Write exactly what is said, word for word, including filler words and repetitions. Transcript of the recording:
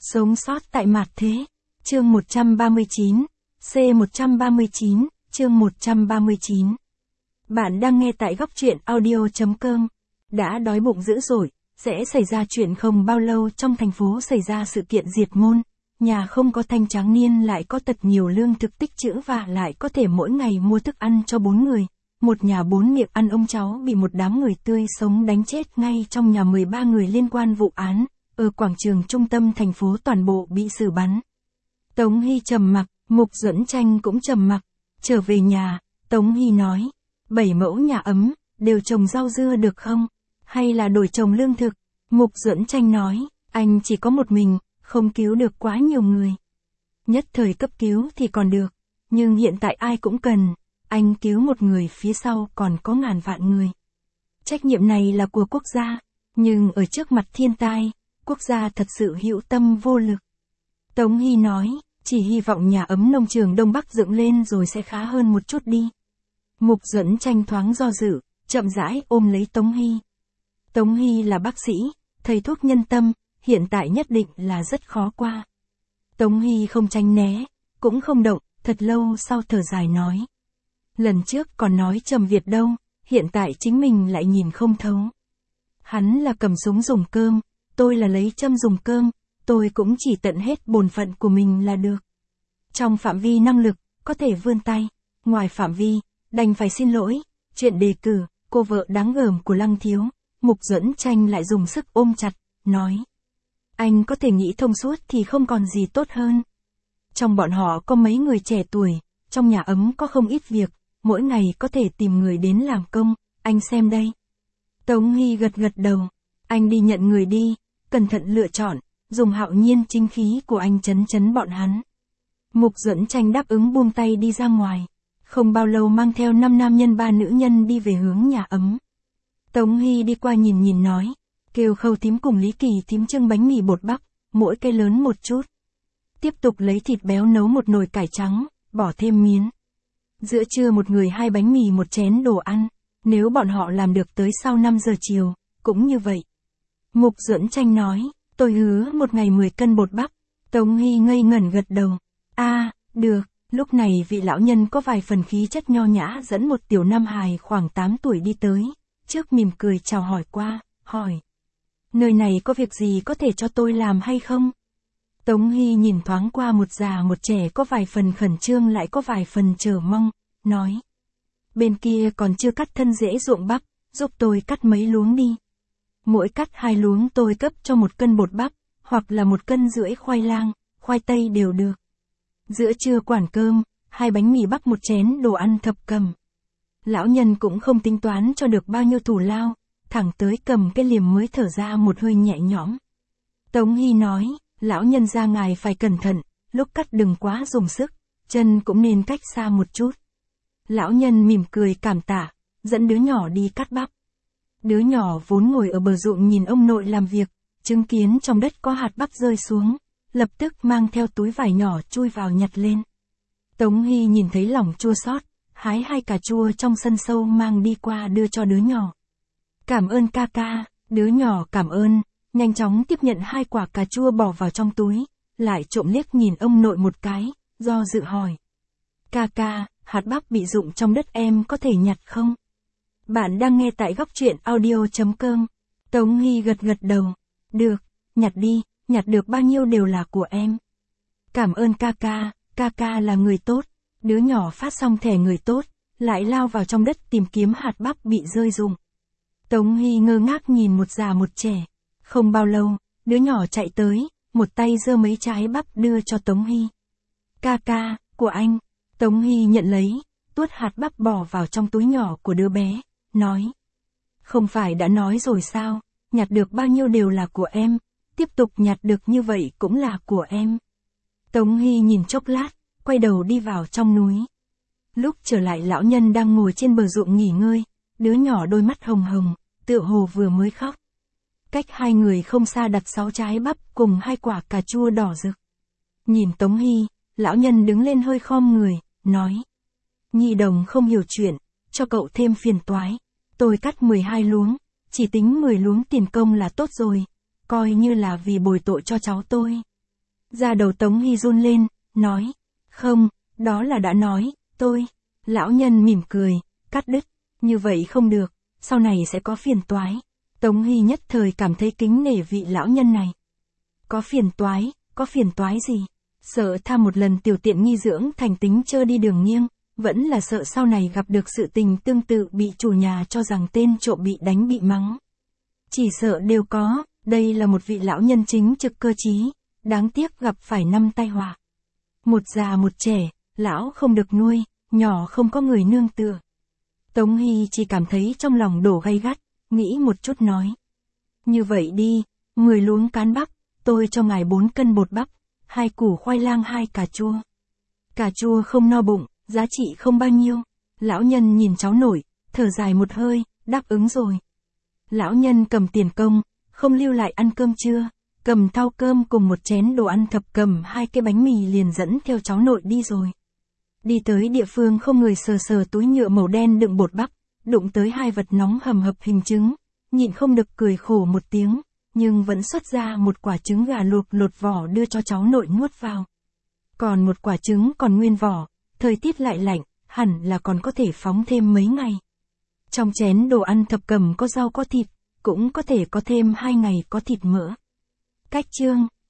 Sống sót tại mạt thế. Chương một trăm ba mươi chín. C một trăm ba mươi chín, chương một trăm ba mươi chín. Bạn đang nghe tại góc truyện audio chấm com. Đã đói bụng dữ dội, sẽ xảy ra chuyện không bao lâu trong thành phố xảy ra sự kiện diệt môn. Nhà không có thanh tráng niên lại có tật nhiều lương thực tích trữ và lại có thể mỗi ngày mua thức ăn cho bốn người. Một nhà bốn miệng ăn ông cháu bị một đám người tươi sống đánh chết ngay trong nhà mười ba người liên quan vụ án. Ở quảng trường trung tâm thành phố toàn bộ bị xử bắn. Tống Hy trầm mặc, Mục Duẫn Tranh cũng trầm mặc. Trở về nhà, Tống Hy nói, bảy mẫu nhà ấm, đều trồng rau dưa được không? Hay là đổi trồng lương thực? Mục Duẫn Tranh nói, anh chỉ có một mình, không cứu được quá nhiều người. Nhất thời cấp cứu thì còn được, nhưng hiện tại ai cũng cần, anh cứu một người phía sau còn có ngàn vạn người. Trách nhiệm này là của quốc gia, nhưng ở trước mặt thiên tai, quốc gia thật sự hữu tâm vô lực. Tống Hy nói, chỉ hy vọng nhà ấm nông trường Đông Bắc dựng lên rồi sẽ khá hơn một chút đi. Mục Duẫn Tranh thoáng do dự, chậm rãi ôm lấy Tống Hy. Tống Hy là bác sĩ, thầy thuốc nhân tâm, hiện tại nhất định là rất khó qua. Tống Hy không tránh né, cũng không động, thật lâu sau thở dài nói. Lần trước còn nói Trầm Việt đâu, hiện tại chính mình lại nhìn không thấu. Hắn là cầm súng dùng cơm, tôi là lấy châm dùng cơm, tôi cũng chỉ tận hết bổn phận của mình là được. Trong phạm vi năng lực, có thể vươn tay, ngoài phạm vi, đành phải xin lỗi. Chuyện đề cử, cô vợ đáng gờm của Lăng Thiếu, Mục Duẫn Tranh lại dùng sức ôm chặt, nói. Anh có thể nghĩ thông suốt thì không còn gì tốt hơn. Trong bọn họ có mấy người trẻ tuổi, trong nhà ấm có không ít việc, mỗi ngày có thể tìm người đến làm công, anh xem đây. Tống Hy gật gật đầu, anh đi nhận người đi, cẩn thận lựa chọn, dùng hạo nhiên chính khí của anh chấn chấn bọn hắn. Mục Duẫn Tranh đáp ứng buông tay đi ra ngoài, không bao lâu mang theo năm nam nhân ba nữ nhân đi về hướng nhà ấm. Tống Hy đi qua nhìn nhìn nói, kêu Khâu thím cùng Lý Kỳ thím trưng bánh mì bột bắp, mỗi cái lớn một chút. Tiếp tục lấy thịt béo nấu một nồi cải trắng, bỏ thêm miến. Giữa trưa một người hai bánh mì một chén đồ ăn, nếu bọn họ làm được tới sau năm giờ chiều, cũng như vậy. Mục Duẫn Tranh nói, tôi hứa một ngày mười cân bột bắp. Tống Hy ngây ngẩn gật đầu. A, à, được, lúc này vị lão nhân có vài phần khí chất nho nhã dẫn một tiểu nam hài khoảng tám tuổi đi tới, trước mỉm cười chào hỏi qua, hỏi. Nơi này có việc gì có thể cho tôi làm hay không? Tống Hy nhìn thoáng qua một già một trẻ có vài phần khẩn trương lại có vài phần chờ mong, nói. Bên kia còn chưa cắt thân rễ ruộng bắp, giúp tôi cắt mấy luống đi. Mỗi cắt hai luống tôi cấp cho một cân bột bắp, hoặc là một cân rưỡi khoai lang, khoai tây đều được. Giữa trưa quản cơm, hai bánh mì bắp một chén đồ ăn thập cẩm. Lão nhân cũng không tính toán cho được bao nhiêu thù lao, thẳng tới cầm cái liềm mới thở ra một hơi nhẹ nhõm. Tống Hy nói, lão nhân ra ngài phải cẩn thận, lúc cắt đừng quá dùng sức, chân cũng nên cách xa một chút. Lão nhân mỉm cười cảm tạ, dẫn đứa nhỏ đi cắt bắp. Đứa nhỏ vốn ngồi ở bờ ruộng nhìn ông nội làm việc, chứng kiến trong đất có hạt bắp rơi xuống, lập tức mang theo túi vải nhỏ chui vào nhặt lên. Tống Hy nhìn thấy lòng chua xót, hái hai cà chua trong sân sâu mang đi qua đưa cho đứa nhỏ. Cảm ơn ca ca, đứa nhỏ cảm ơn, nhanh chóng tiếp nhận hai quả cà chua bỏ vào trong túi, lại trộm liếc nhìn ông nội một cái, do dự hỏi. Ca ca, hạt bắp bị rụng trong đất em có thể nhặt không? Bạn đang nghe tại góc truyện audio chấm com. Tống Hy gật gật đầu. Được, nhặt đi, nhặt được bao nhiêu đều là của em. Cảm ơn ca ca, ca ca là người tốt. Đứa nhỏ phát xong thẻ người tốt, lại lao vào trong đất tìm kiếm hạt bắp bị rơi rụng. Tống Hy ngơ ngác nhìn một già một trẻ. Không bao lâu, đứa nhỏ chạy tới, một tay giơ mấy trái bắp đưa cho Tống Hy. Ca ca, của anh. Tống Hy nhận lấy, tuốt hạt bắp bỏ vào trong túi nhỏ của đứa bé, nói. Không phải đã nói rồi sao, nhặt được bao nhiêu đều là của em, tiếp tục nhặt được như vậy cũng là của em. Tống Hy nhìn chốc lát, quay đầu đi vào trong núi. Lúc trở lại lão nhân đang ngồi trên bờ ruộng nghỉ ngơi, đứa nhỏ đôi mắt hồng hồng, tựa hồ vừa mới khóc. Cách hai người không xa đặt sáu trái bắp cùng hai quả cà chua đỏ rực. Nhìn Tống Hy, lão nhân đứng lên hơi khom người, nói. Nhi đồng không hiểu chuyện, cho cậu thêm phiền toái. Tôi cắt mười hai luống, chỉ tính mười luống tiền công là tốt rồi, coi như là vì bồi tội cho cháu tôi. Da đầu Tống Hy run lên, nói, không, đó là đã nói, tôi. Lão nhân mỉm cười, cắt đứt, như vậy không được, sau này sẽ có phiền toái. Tống Hy nhất thời cảm thấy kính nể vị lão nhân này. Có phiền toái, có phiền toái gì? Sợ tha một lần tiểu tiện nghi dưỡng thành tính chơ đi đường nghiêng, vẫn là sợ sau này gặp được sự tình tương tự bị chủ nhà cho rằng tên trộm bị đánh bị mắng. Chỉ sợ đều có, đây là một vị lão nhân chính trực cơ trí, đáng tiếc gặp phải năm tai họa. Một già một trẻ, lão không được nuôi, nhỏ không có người nương tựa. Tống Hy chỉ cảm thấy trong lòng đổ gay gắt, nghĩ một chút nói. Như vậy đi, mười luống cán bắp, tôi cho ngài bốn cân bột bắp, hai củ khoai lang hai cà chua. Cà chua không no bụng, giá trị không bao nhiêu. Lão nhân nhìn cháu nội, thở dài một hơi, đáp ứng rồi. Lão nhân cầm tiền công, không lưu lại ăn cơm trưa, cầm thau cơm cùng một chén đồ ăn thập cầm hai cái bánh mì liền dẫn theo cháu nội đi rồi. Đi tới địa phương không người sờ sờ túi nhựa màu đen đựng bột bắp, đụng tới hai vật nóng hầm hập hình trứng, nhịn không được cười khổ một tiếng, nhưng vẫn xuất ra một quả trứng gà luộc lột vỏ đưa cho cháu nội nuốt vào. Còn một quả trứng còn nguyên vỏ, thời tiết lại lạnh, hẳn là còn có thể phóng thêm mấy ngày. Trong chén đồ ăn thập cẩm có rau có thịt, cũng có thể có thêm hai ngày có thịt mỡ. Cách chương